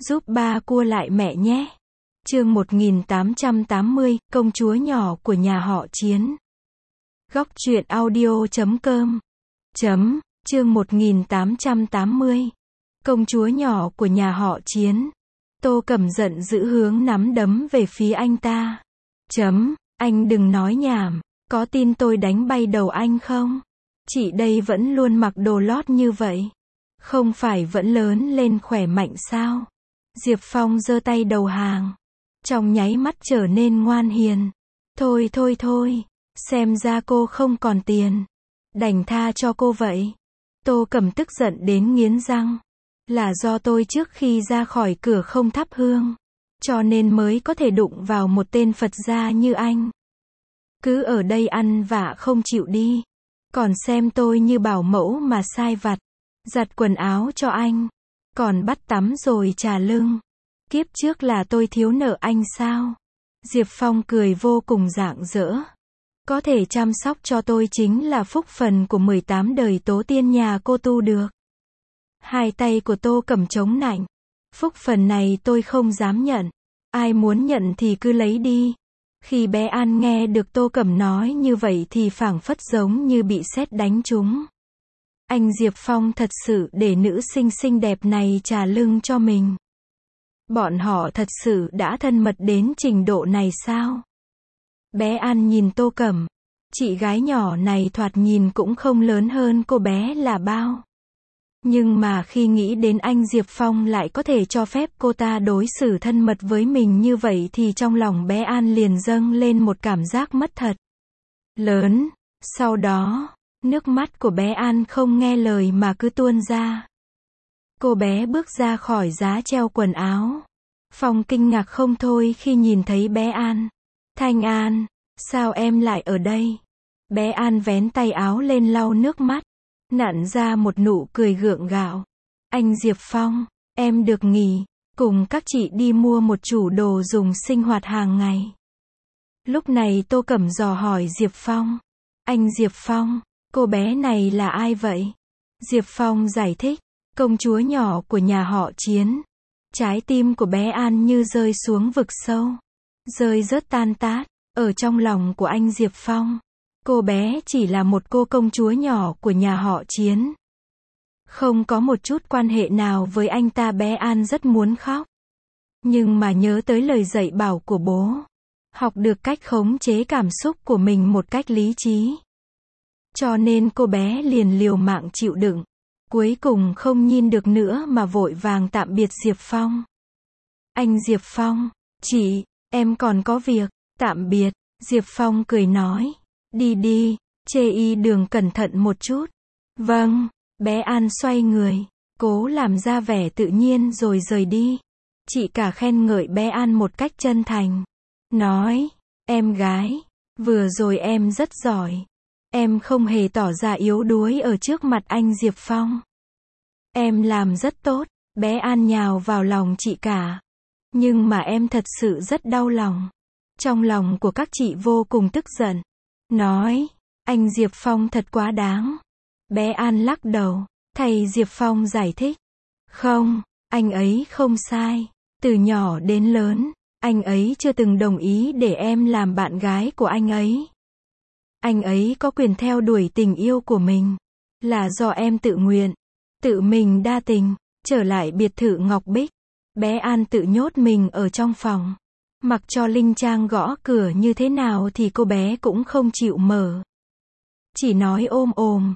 Giúp ba cua lại mẹ nhé. Chương 1880, công chúa nhỏ của nhà họ Chiến. Góc truyện audio.com. Chương 1880. Công chúa nhỏ của nhà họ Chiến. Tô Cẩm giận dữ hướng nắm đấm về phía anh ta. Anh đừng nói nhảm, có tin tôi đánh bay đầu anh không? Chị đây vẫn luôn mặc đồ lót như vậy. Không phải vẫn lớn lên khỏe mạnh sao? Diệp Phong giơ tay đầu hàng. Trong nháy mắt trở nên ngoan hiền. Thôi, xem ra cô không còn tiền. Đành tha cho cô vậy. Tô Cẩm tức giận đến nghiến răng. Là do tôi trước khi ra khỏi cửa không thắp hương, cho nên mới có thể đụng vào một tên Phật gia như anh. Cứ ở đây ăn vạ không chịu đi. Còn xem tôi như bảo mẫu mà sai vặt. Giặt quần áo cho anh. Còn bắt tắm rồi trả lưng. Kiếp trước là tôi thiếu nợ anh sao? Diệp Phong cười vô cùng rạng rỡ. Có thể chăm sóc cho tôi chính là phúc phần của 18 đời tổ tiên nhà cô tu được. Hai tay của Tô Cẩm chống nạnh. Phúc phần này tôi không dám nhận. Ai muốn nhận thì cứ lấy đi. Khi bé An nghe được Tô Cẩm nói như vậy thì phảng phất giống như bị sét đánh trúng. Anh Diệp Phong thật sự để nữ sinh xinh đẹp này trả lưng cho mình. Bọn họ thật sự đã thân mật đến trình độ này sao? Bé An nhìn Tô Cẩm. Chị gái nhỏ này thoạt nhìn cũng không lớn hơn cô bé là bao. Nhưng mà khi nghĩ đến anh Diệp Phong lại có thể cho phép cô ta đối xử thân mật với mình như vậy thì trong lòng bé An liền dâng lên một cảm giác mất thật lớn. Sau đó, nước mắt của bé An không nghe lời mà cứ tuôn ra. Cô bé bước ra khỏi giá treo quần áo. Phong kinh ngạc không thôi khi nhìn thấy bé An. Thanh An, sao em lại ở đây? Bé An vén tay áo lên lau nước mắt, nặn ra một nụ cười gượng gạo. Anh Diệp Phong, em được nghỉ, cùng các chị đi mua một chủ đồ dùng sinh hoạt hàng ngày. Lúc này Tô Cẩm dò hỏi Diệp Phong. Anh Diệp Phong, cô bé này là ai vậy? Diệp Phong giải thích, công chúa nhỏ của nhà họ Chiến. Trái tim của bé An như rơi xuống vực sâu. Rơi rớt tan tát, ở trong lòng của anh Diệp Phong. Cô bé chỉ là một cô công chúa nhỏ của nhà họ Chiến. Không có một chút quan hệ nào với anh ta. Bé An rất muốn khóc. Nhưng mà nhớ tới lời dạy bảo của bố. Học được cách khống chế cảm xúc của mình một cách lý trí. Cho nên cô bé liền liều mạng chịu đựng. Cuối cùng không nhìn được nữa mà vội vàng tạm biệt Diệp Phong. Anh Diệp Phong, chị, em còn có việc, tạm biệt. Diệp Phong cười nói. Đi, chê y đường cẩn thận một chút. Vâng, bé An xoay người, cố làm ra vẻ tự nhiên rồi rời đi. Chị cả khen ngợi bé An một cách chân thành. Nói, em gái, vừa rồi em rất giỏi. Em không hề tỏ ra yếu đuối ở trước mặt anh Diệp Phong. Em làm rất tốt. Bé An nhào vào lòng chị cả. Nhưng mà em thật sự rất đau lòng. Trong lòng của các chị vô cùng tức giận. Nói, anh Diệp Phong thật quá đáng. Bé An lắc đầu, thầy Diệp Phong giải thích. Không, anh ấy không sai. Từ nhỏ đến lớn, anh ấy chưa từng đồng ý để em làm bạn gái của anh ấy. Anh ấy có quyền theo đuổi tình yêu của mình. Là do em tự nguyện, tự mình đa tình, trở lại biệt thự Ngọc Bích. Bé An tự nhốt mình ở trong phòng. Mặc cho Linh Trang gõ cửa như thế nào thì cô bé cũng không chịu mở. Chỉ nói ôm,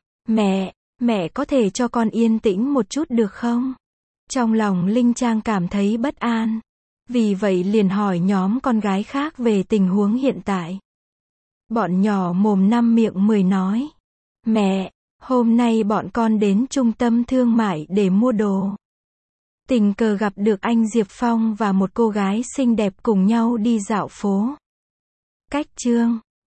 mẹ có thể cho con yên tĩnh một chút được không? Trong lòng Linh Trang cảm thấy bất an. Vì vậy liền hỏi nhóm con gái khác về tình huống hiện tại. Bọn nhỏ mồm năm miệng 10 nói. Mẹ, hôm nay bọn con đến trung tâm thương mại để mua đồ. Tình cờ gặp được anh Diệp Phong và một cô gái xinh đẹp cùng nhau đi dạo phố. Cách chương